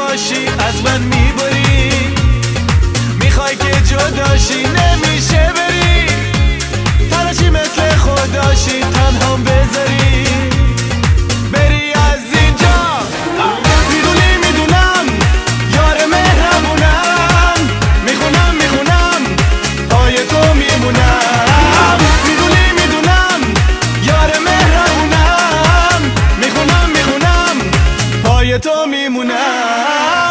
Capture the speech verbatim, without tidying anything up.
باشی از من میبری، میخوای که جداشی نمیشه بری، تلاشی مثل خوداشی تنهام بذاری بری از اینجا. میدونی میدونم یار مهربونم، میخونم میخونم پای تو میمونم. میدونی میدونم یار مهربونم، میخونم میخونم پای تو میمونم.